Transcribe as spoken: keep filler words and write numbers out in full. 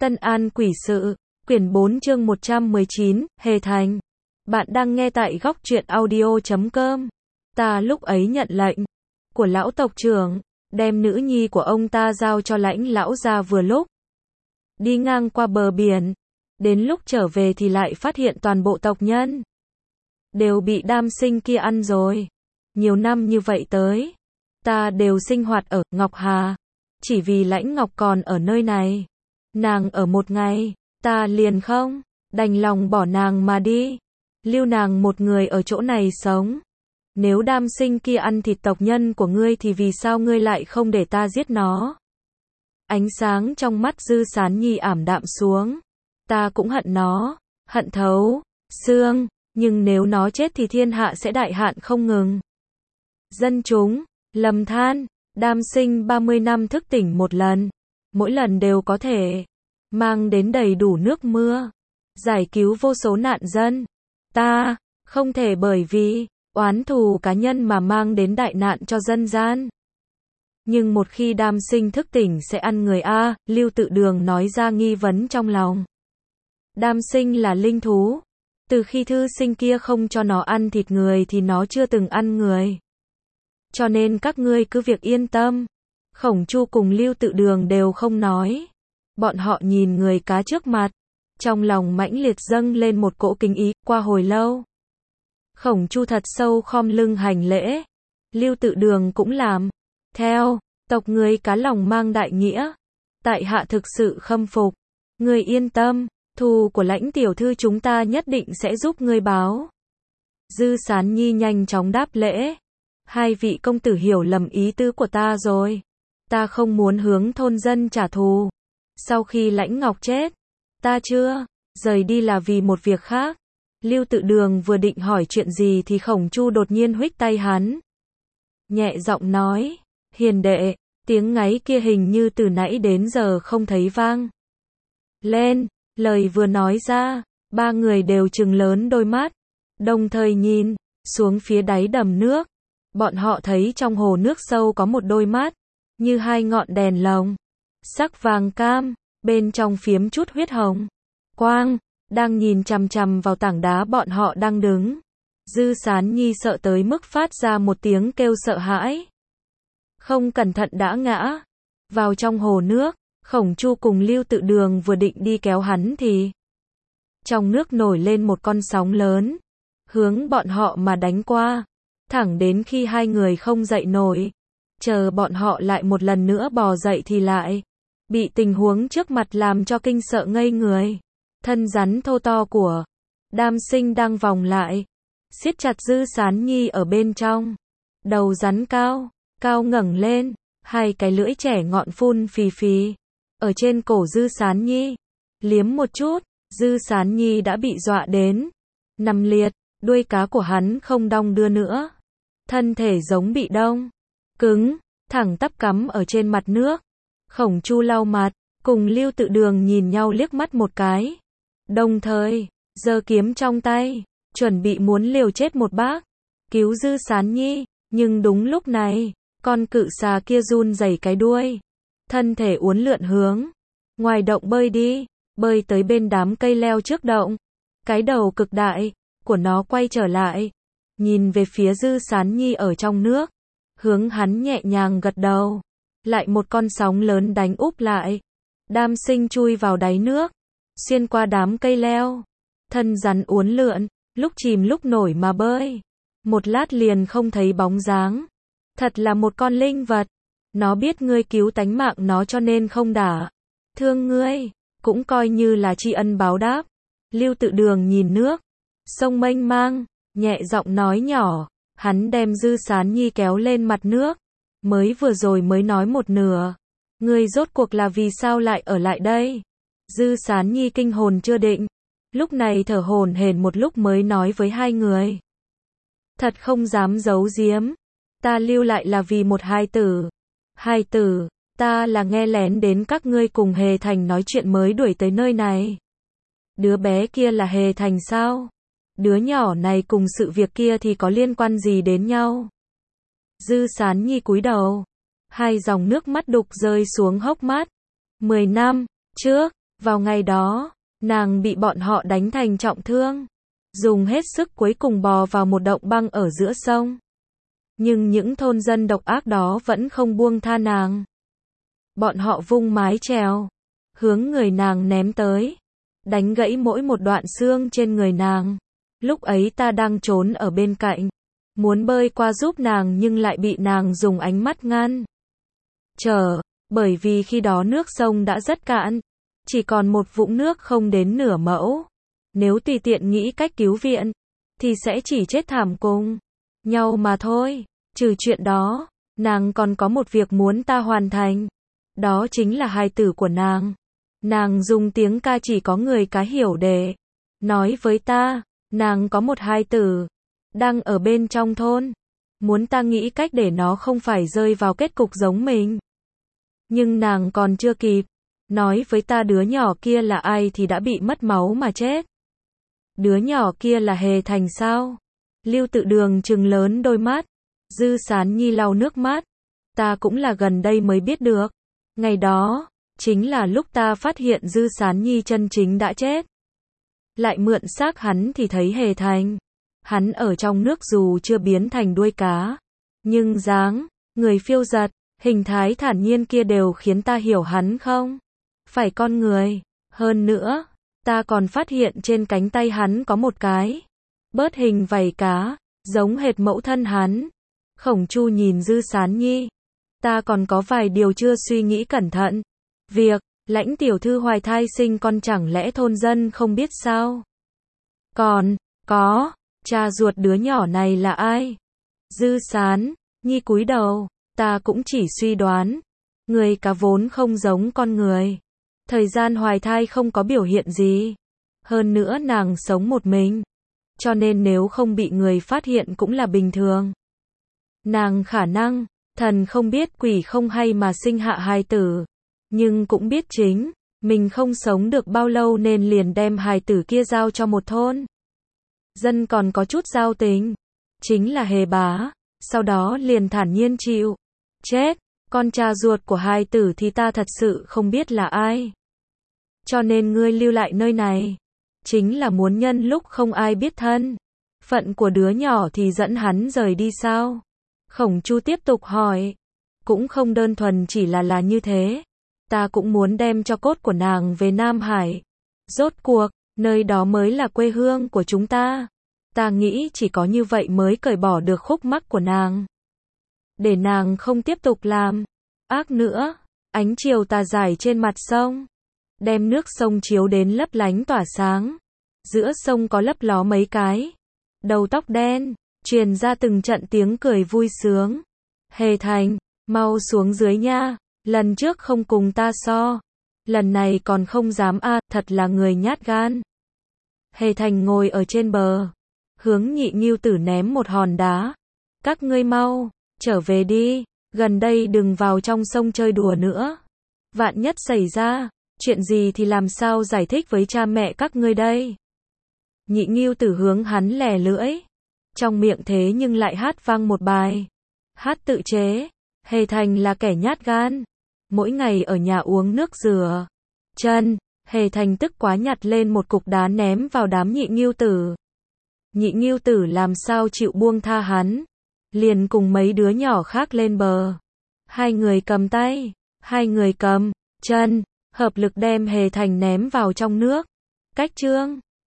Tân An Quỷ Sự, quyển bốn chương một trăm mười chín, Hề Thành. Bạn đang nghe tại góc truyện audio chấm com. Ta lúc ấy nhận lệnh của lão tộc trưởng, đem nữ nhi của ông ta giao cho Lãnh lão gia vừa lúc đi ngang qua bờ biển. Đến lúc trở về thì lại phát hiện toàn bộ tộc nhân đều bị đam sinh kia ăn rồi. Nhiều năm như vậy tới, ta đều sinh hoạt ở Ngọc Hà, chỉ vì Lãnh Ngọc còn ở nơi này. Nàng ở một ngày, ta liền không đành lòng bỏ nàng mà đi, lưu nàng một người ở chỗ này sống. Nếu đam sinh kia ăn thịt tộc nhân của ngươi thì vì sao ngươi lại không để ta giết nó? Ánh sáng trong mắt Dư Sán Nhi ảm đạm xuống. Ta cũng hận nó, hận thấu xương, nhưng nếu nó chết thì thiên hạ sẽ đại hạn không ngừng. Dân chúng lầm than, đam sinh ba mươi năm thức tỉnh một lần, mỗi lần đều có thể mang đến đầy đủ nước mưa, giải cứu vô số nạn dân. Ta không thể bởi vì oán thù cá nhân mà mang đến đại nạn cho dân gian. Nhưng một khi đam sinh thức tỉnh sẽ ăn người a, Lưu Tự Đường nói ra nghi vấn trong lòng. Đam sinh là linh thú, từ khi thư sinh kia không cho nó ăn thịt người thì nó chưa từng ăn người. Cho nên các ngươi cứ việc yên tâm. Khổng Chu cùng Lưu Tự Đường đều không nói. Bọn họ nhìn người cá trước mặt, trong lòng mãnh liệt dâng lên một cỗ kính ý. Qua hồi lâu, Khổng Chu thật sâu khom lưng hành lễ. Lưu Tự Đường cũng làm theo. Tộc người cá lòng mang đại nghĩa, tại hạ thực sự khâm phục. Ngươi yên tâm, thù của Lãnh tiểu thư chúng ta nhất định sẽ giúp ngươi báo. Dư Sán Nhi nhanh chóng đáp lễ. Hai vị công tử hiểu lầm ý tứ của ta rồi. Ta không muốn hướng thôn dân trả thù. Sau khi Lãnh Ngọc chết, ta chưa rời đi là vì một việc khác. Lưu Tự Đường vừa định hỏi chuyện gì thì Khổng Chu đột nhiên huých tay hắn, nhẹ giọng nói, hiền đệ. Tiếng ngáy kia hình như từ nãy đến giờ không thấy vang lên. Lời vừa nói ra, ba người đều trừng lớn đôi mắt, đồng thời nhìn xuống phía đáy đầm nước. Bọn họ thấy trong hồ nước sâu có một đôi mắt, như hai ngọn đèn lồng, sắc vàng cam, bên trong phiếm chút huyết hồng quang, đang nhìn chằm chằm vào tảng đá bọn họ đang đứng. Dư Sán Nhi sợ tới mức phát ra một tiếng kêu sợ hãi, không cẩn thận đã ngã vào trong hồ nước. Khổng Chu cùng Lưu Tự Đường vừa định đi kéo hắn thì trong nước nổi lên một con sóng lớn, hướng bọn họ mà đánh qua, thẳng đến khi hai người không dậy nổi. Chờ bọn họ lại một lần nữa bò dậy thì lại bị tình huống trước mặt làm cho kinh sợ ngây người. Thân rắn thô to của đam sinh đang vòng lại, siết chặt Dư Sán Nhi ở bên trong. Đầu rắn cao cao ngẩng lên, hai cái lưỡi trẻ ngọn phun phì phì ở trên cổ Dư Sán Nhi. Liếm một chút, Dư Sán Nhi đã bị dọa đến nằm liệt, đuôi cá của hắn không đong đưa nữa, thân thể giống bị đông cứng, thẳng tắp cắm ở trên mặt nước. Khổng Chu lau mặt, cùng Lưu Tự Đường nhìn nhau liếc mắt một cái, đồng thời giơ kiếm trong tay, chuẩn bị muốn liều chết một bác cứu Dư Sán Nhi. Nhưng đúng lúc này, con cự xà kia run rẩy cái đuôi, thân thể uốn lượn hướng ngoài động bơi đi, bơi tới bên đám cây leo trước động. Cái đầu cực đại của nó quay trở lại, nhìn về phía Dư Sán Nhi ở trong nước, hướng hắn nhẹ nhàng gật đầu. Lại một con sóng lớn đánh úp lại, đam sinh chui vào đáy nước, xuyên qua đám cây leo, thân rắn uốn lượn, lúc chìm lúc nổi mà bơi, một lát liền không thấy bóng dáng. Thật là một con linh vật. Nó biết ngươi cứu tánh mạng nó cho nên không đả thương ngươi, cũng coi như là tri ân báo đáp. Lưu Tự Đường nhìn nước sông mênh mang, nhẹ giọng nói nhỏ. Hắn đem Dư Sán Nhi kéo lên mặt nước, mới vừa rồi mới nói một nửa. Ngươi rốt cuộc là vì sao lại ở lại đây? Dư Sán Nhi kinh hồn chưa định, lúc này thở hổn hển một lúc mới nói với hai người. Thật không dám giấu giếm, ta lưu lại là vì một hài tử. Hài tử, ta là nghe lén đến các ngươi cùng Hề Thành nói chuyện mới đuổi tới nơi này. Đứa bé kia là Hề Thành sao? Đứa nhỏ này cùng sự việc kia thì có liên quan gì đến nhau? Dư Sán Nhi cúi đầu, hai dòng nước mắt đục rơi xuống hốc mắt. Mười năm trước, Vào ngày đó, nàng bị bọn họ đánh thành trọng thương, dùng hết sức cuối cùng bò vào một động băng ở giữa sông. Nhưng những thôn dân độc ác đó vẫn không buông tha nàng. Bọn họ vung mái chèo, hướng người nàng ném tới, đánh gãy mỗi một đoạn xương trên người nàng. Lúc ấy ta đang trốn ở bên cạnh, muốn bơi qua giúp nàng nhưng lại bị nàng dùng ánh mắt ngăn trở, bởi vì khi đó nước sông đã rất cạn, chỉ còn một vũng nước không đến nửa mẫu. Nếu tùy tiện nghĩ cách cứu viện, thì sẽ chỉ chết thảm cùng nhau mà thôi. Trừ chuyện đó, nàng còn có một việc muốn ta hoàn thành. Đó chính là hài tử của nàng. Nàng dùng tiếng ca chỉ có người cá hiểu để nói với ta, nàng có một hài tử, đang ở bên trong thôn. Muốn ta nghĩ cách để nó không phải rơi vào kết cục giống mình. Nhưng nàng còn chưa kịp nói với ta đứa nhỏ kia là ai thì đã bị mất máu mà chết. Đứa nhỏ kia là Hề Thành sao? Lưu Tự Đường trừng lớn đôi mắt. Dư Sán Nhi lau nước mắt. Ta cũng là gần đây mới biết được. Ngày đó, chính là lúc ta phát hiện Dư Sán Nhi chân chính đã chết. Lại mượn xác hắn thì thấy Hề Thành. Hắn ở trong nước dù chưa biến thành đuôi cá. Nhưng dáng, người phiêu giật, hình thái thản nhiên kia đều khiến ta hiểu hắn không phải con người. Hơn nữa, ta còn phát hiện trên cánh tay hắn có một cái bớt hình vảy cá, giống hệt mẫu thân hắn. Khổng Chu nhìn Dư Sán Nhi. Ta còn có vài điều chưa suy nghĩ cẩn thận. Việc, Lãnh tiểu thư hoài thai sinh con chẳng lẽ thôn dân không biết sao? Còn, có, cha ruột đứa nhỏ này là ai? Dư Sán Nhi cúi đầu. Ta cũng chỉ suy đoán. Người cá vốn không giống con người. Thời gian hoài thai không có biểu hiện gì. Hơn nữa nàng sống một mình. Cho nên nếu không bị người phát hiện cũng là bình thường. Nàng khả năng, thần không biết quỷ không hay mà sinh hạ hài tử. Nhưng cũng biết chính, mình không sống được bao lâu nên liền đem hài tử kia giao cho một thôn dân còn có chút giao tình. Chính là Hề Bá. Sau đó liền thản nhiên chịu chết. Con cha ruột của hài tử thì ta thật sự không biết là ai. Cho nên ngươi lưu lại nơi này, chính là muốn nhân lúc không ai biết thân phận của đứa nhỏ thì dẫn hắn rời đi sao? Khổng Chu tiếp tục hỏi. Cũng không đơn thuần chỉ là là như thế. Ta cũng muốn đem cho cốt của nàng về Nam Hải. Rốt cuộc, nơi đó mới là quê hương của chúng ta. Ta nghĩ chỉ có như vậy mới cởi bỏ được khúc mắc của nàng. Để nàng không tiếp tục làm ác nữa. Ánh chiều tà rải trên mặt sông, đem nước sông chiếu đến lấp lánh tỏa sáng. Giữa sông có lấp ló mấy cái đầu tóc đen, truyền ra từng trận tiếng cười vui sướng. Hề Thành, mau xuống dưới nha. Lần trước không cùng ta so, lần này còn không dám a, à, thật là người nhát gan. Hề Thành ngồi ở trên bờ, hướng Nhị Ngưu Tử ném một hòn đá. Các ngươi mau trở về đi, gần đây đừng vào trong sông chơi đùa nữa. Vạn nhất xảy ra chuyện gì thì làm sao giải thích với cha mẹ các ngươi đây? Nhị Ngưu Tử hướng hắn lè lưỡi, trong miệng thế nhưng lại hát vang một bài hát tự chế. Hề Thành là kẻ nhát gan, mỗi ngày ở nhà uống nước rửa chân. Hề Thành tức quá nhặt lên một cục đá ném vào đám Nhị Ngưu Tử. Nhị Ngưu Tử làm sao chịu buông tha hắn, liền cùng mấy đứa nhỏ khác lên bờ. Hai người cầm tay, hai người cầm chân, hợp lực đem Hề Thành ném vào trong nước. Cách chương